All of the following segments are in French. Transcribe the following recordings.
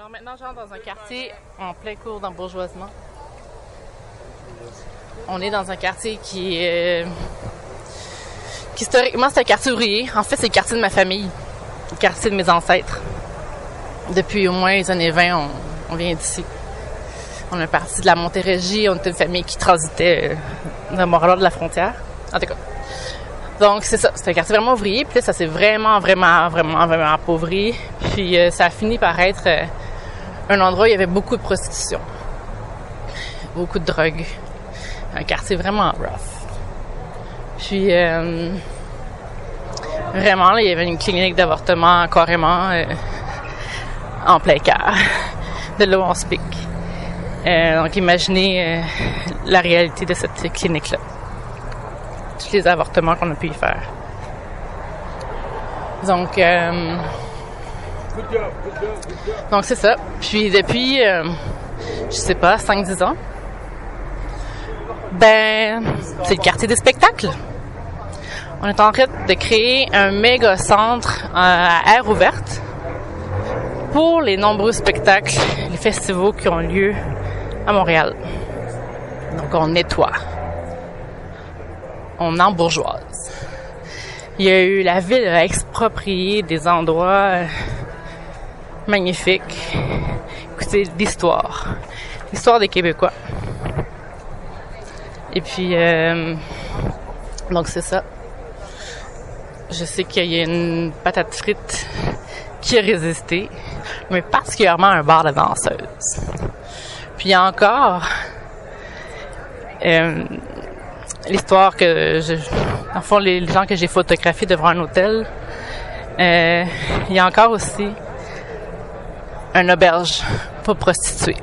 Alors maintenant, j'entre dans un quartier en plein cours d'embourgeoisement. On est dans un quartier qui historiquement, c'est un quartier ouvrier. En fait, c'est le quartier de ma famille, le quartier de mes ancêtres. Depuis au moins les années 20, on vient d'ici. On est parti de la Montérégie, on était une famille qui transitait dans Montréal de la frontière. En tout cas. Donc, c'est ça. C'est un quartier vraiment ouvrier. Puis là, ça s'est vraiment appauvri. Puis ça a fini par être un endroit où il y avait beaucoup de prostitution. Beaucoup de drogue. Un quartier vraiment rough. Puis, vraiment, là, il y avait une clinique d'avortement carrément en plein cœur de là où on se pique. Donc, imaginez la réalité de cette clinique-là. Tous les avortements qu'on a pu y faire. Donc, c'est ça. Puis depuis, je sais pas, 5-10 ans, c'est le quartier des spectacles. On est en train de créer un méga centre à air ouverte pour les nombreux spectacles, les festivals qui ont lieu à Montréal. Donc, on nettoie. On embourgeoise. Il y a eu, la ville a exproprié des endroits magnifiques. Écoutez, l'histoire des Québécois. Et puis, donc c'est ça. Je sais qu'il y a une patate frite qui a résisté, mais particulièrement un bar de danseuses. Puis il y a encore l'histoire que en fond, les gens que j'ai photographiés devant un hôtel, il y a encore aussi une auberge pour prostituées.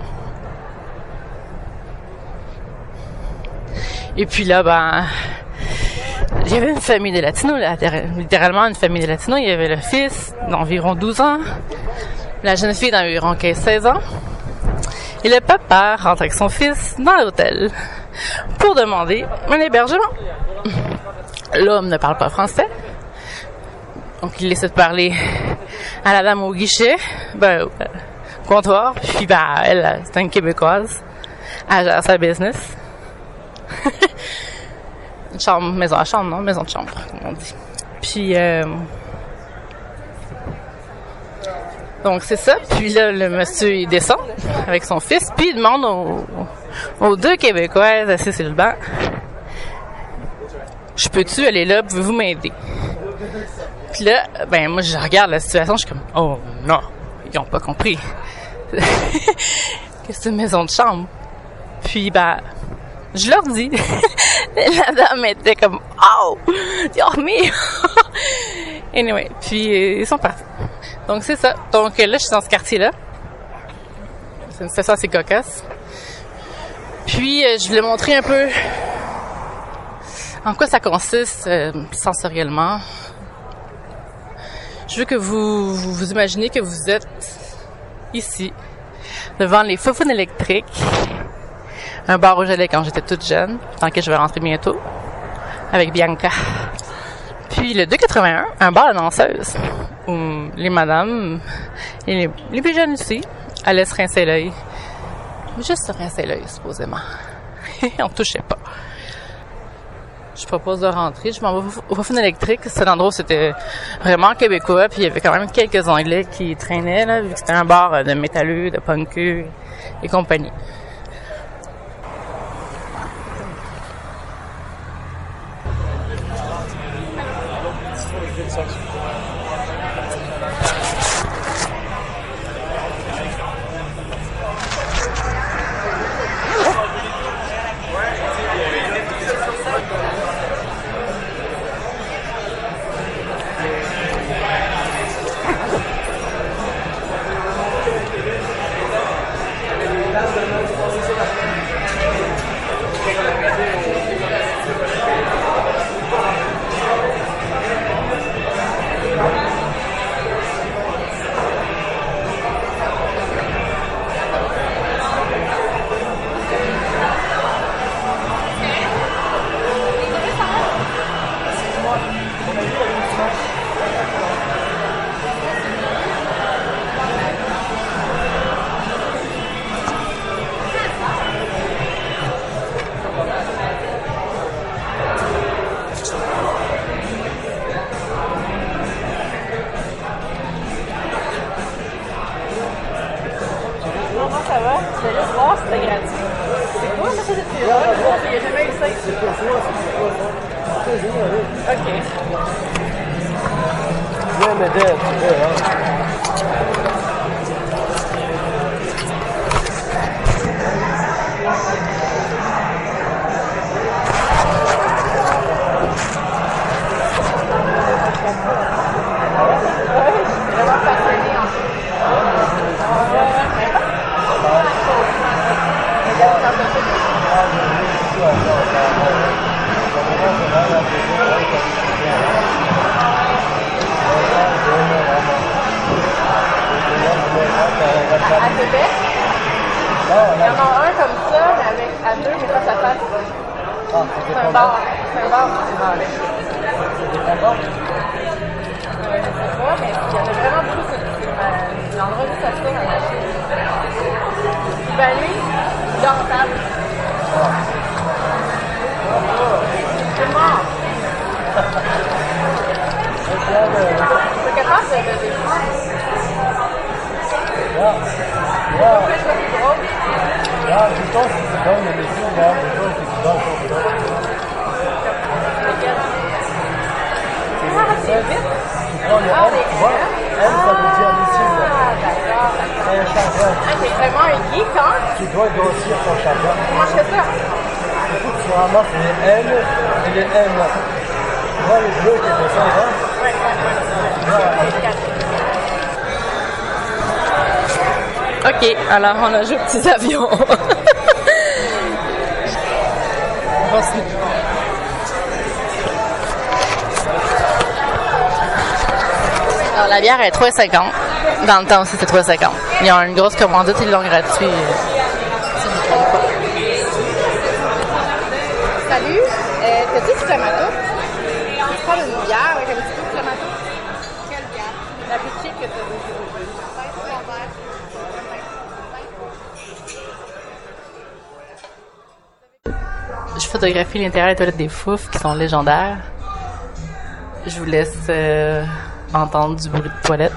Et puis là, il y avait une famille de latinos, littéralement une famille de latinos. Il y avait le fils d'environ 12 ans, la jeune fille d'environ 15-16 ans, et le papa rentre avec son fils dans l'hôtel pour demander un hébergement. L'homme ne parle pas français, donc il essaie de parler à la dame au guichet, au comptoir, puis elle, c'est une Québécoise, elle gère sa business. Une chambre, maison à chambre, non? Maison de chambre, comme on dit. Puis, donc c'est ça. Puis là, le monsieur, il descend avec son fils, puis il demande aux deux Québécoises assises sur le banc, je peux-tu aller là, pouvez-vous m'aider? Puis là, moi, je regarde la situation, je suis comme, oh non, ils ont pas compris. Que c'est une maison de chambre. Puis, je leur dis. La dame était comme, oh, Dios mío. Anyway, puis ils sont partis. Donc, c'est ça. Donc, là, je suis dans ce quartier-là. C'est une station assez cocasse. Puis, je voulais montrer un peu en quoi ça consiste sensoriellement. Je veux que vous imaginez que vous êtes ici, devant les faufounes électriques, un bar où j'allais quand j'étais toute jeune, dans lequel je vais rentrer bientôt, avec Bianca. Puis le 281, un bar de danseuses, où les madames, et les plus jeunes aussi, allaient se rincer l'œil. Juste se rincer l'œil, supposément. On touchait pas. Je propose de rentrer, je m'en vais au faufounes électrique. Cet endroit, c'était vraiment québécois, puis il y avait quand même quelques Anglais qui traînaient, là, vu que c'était un bar de métalleux, de punkeux et compagnie. c'était gratuit. C'est quoi ça, cette fille-là? Il n'y a jamais eu ça ici. C'est pour toi, c'est pour toi. Ok. Viens m'aider, tu veux, hein. À Québec, il y en a un comme ça, mais avec à deux, mais face à face. C'est un bar. C'est un bar. C'est dépendant. Je sais pas, mais il y en a vraiment beaucoup. C'est l'endroit où ça se tourne à la chaise. Ben lui, il dort en table. C'est mort. C'est capable de descendre. Ja, du temps, c'est quand même les filles, là, des gens qui se battent pour ça. C'est vite. Tu prends le M, tu vois, M, ça veut dire les cibles. D'accord. C'est un chargeur. Ah, t'es vraiment un geek, hein? Tu dois grossir ton chargeur. Comment je fais ça? Du coup, tu ramasses les L et les M. Tu vois les bleus qui descendent, hein? Ok, alors on a joué aux petits avions. On continue. Alors la bière est 3,50. Dans le temps aussi c'est 3,50. Ils ont une grosse commandite, ils l'ont gratuit. Salut, t'as-tu du Clamato? Tu parles d'une bière avec un petit peu de Clamato? Quelle bière? La plus cheap que t'as vue. Je photographie l'intérieur des toilettes des Fouf qui sont légendaires. Je vous laisse entendre du bruit de toilette.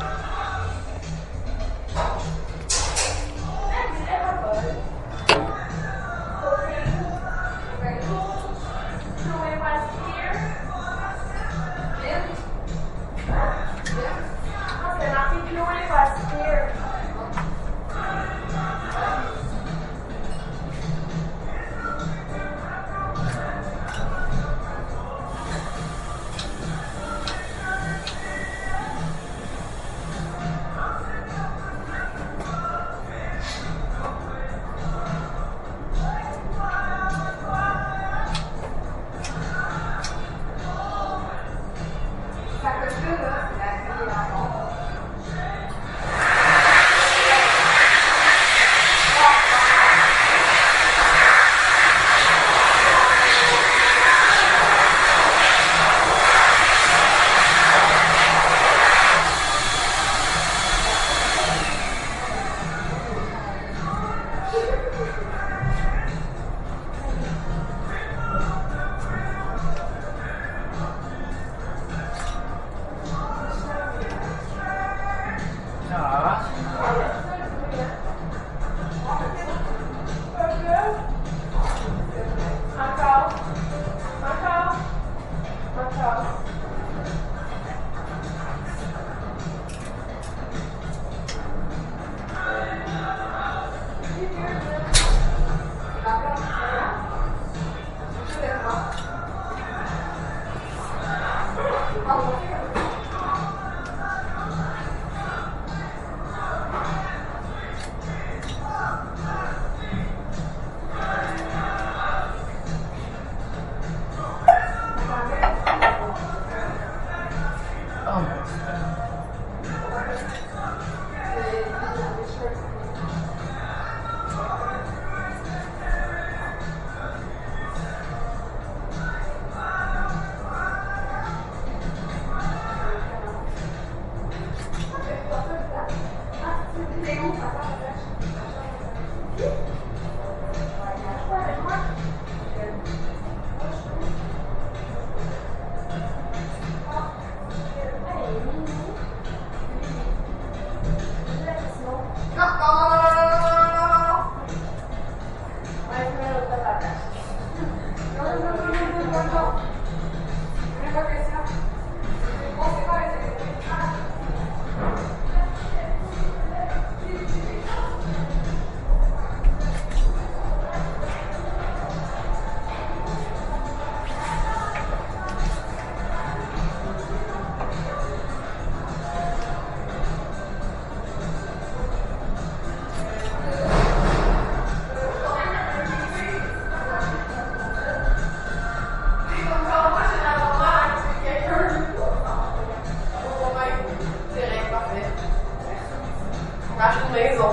Marche une maison.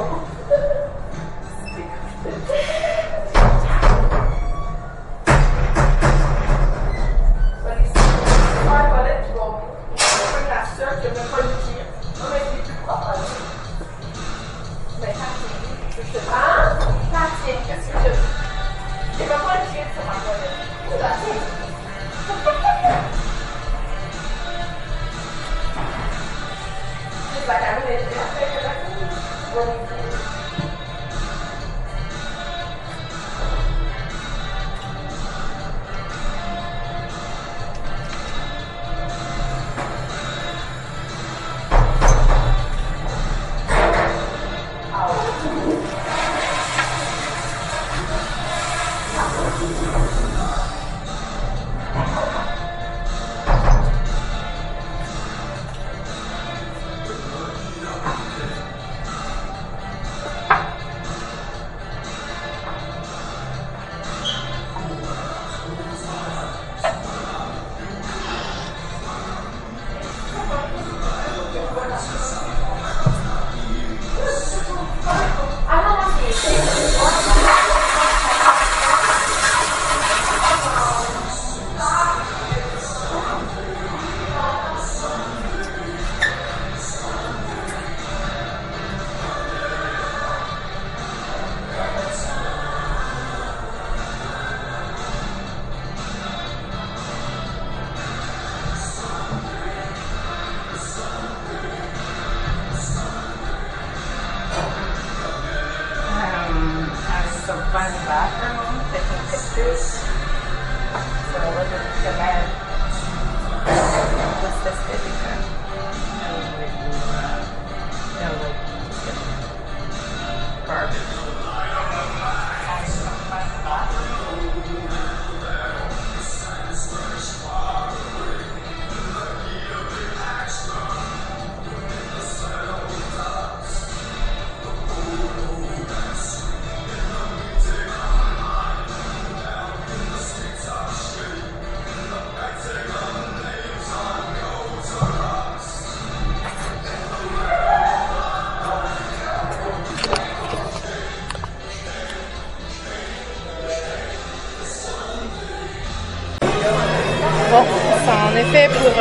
Bon, ça en est fait pour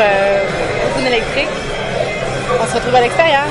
une électrique. On se retrouve à l'extérieur.